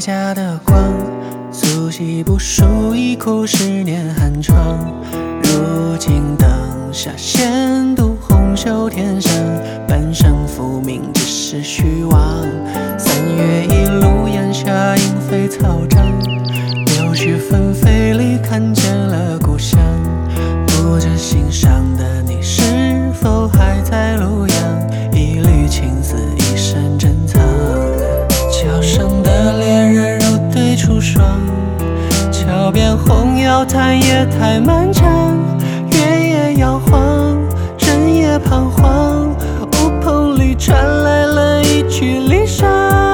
家的光，素习不输已苦10年寒窗。如今灯下闲读红袖添香，半生浮名只是虚妄。3月一路檐下莺飞草长，柳絮纷飞里看见了故乡。不知心上的你是否还在路阳？一缕青丝一生珍藏。桥上的恋人如对出霜，桥边红药叹夜太漫长。月夜摇晃，人也彷徨，屋棚里传来了一曲离殇。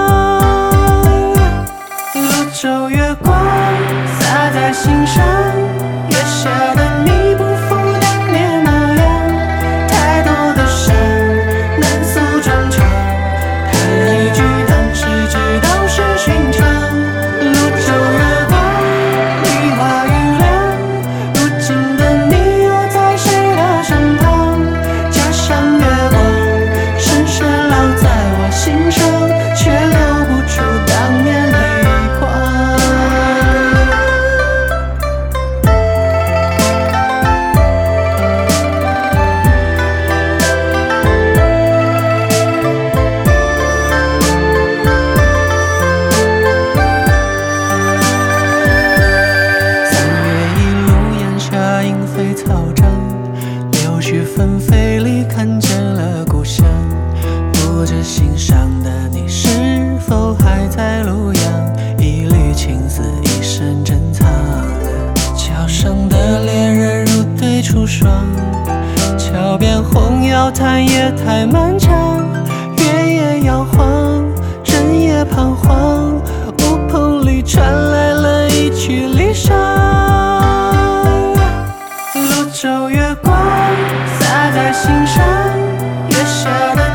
泸州月光洒在心上，月下的你不复当年模样。太多的伤难诉衷肠，叹一句当时知道是寻常。泸州月光梨花雨凉，如今的你又在谁的身旁？家乡月光深深烙在我心上，却留不住当年泪光。3月一路檐下莺飞草长，柳絮纷飞里看见了故乡。不知心上的你是否还在路阳？一缕青丝一生珍藏。桥上的恋人如对出霜，桥边红药叹夜太漫长。月夜摇晃，人也彷徨，屋棚里传来了一曲离殇。泸州月光洒在心上，月下的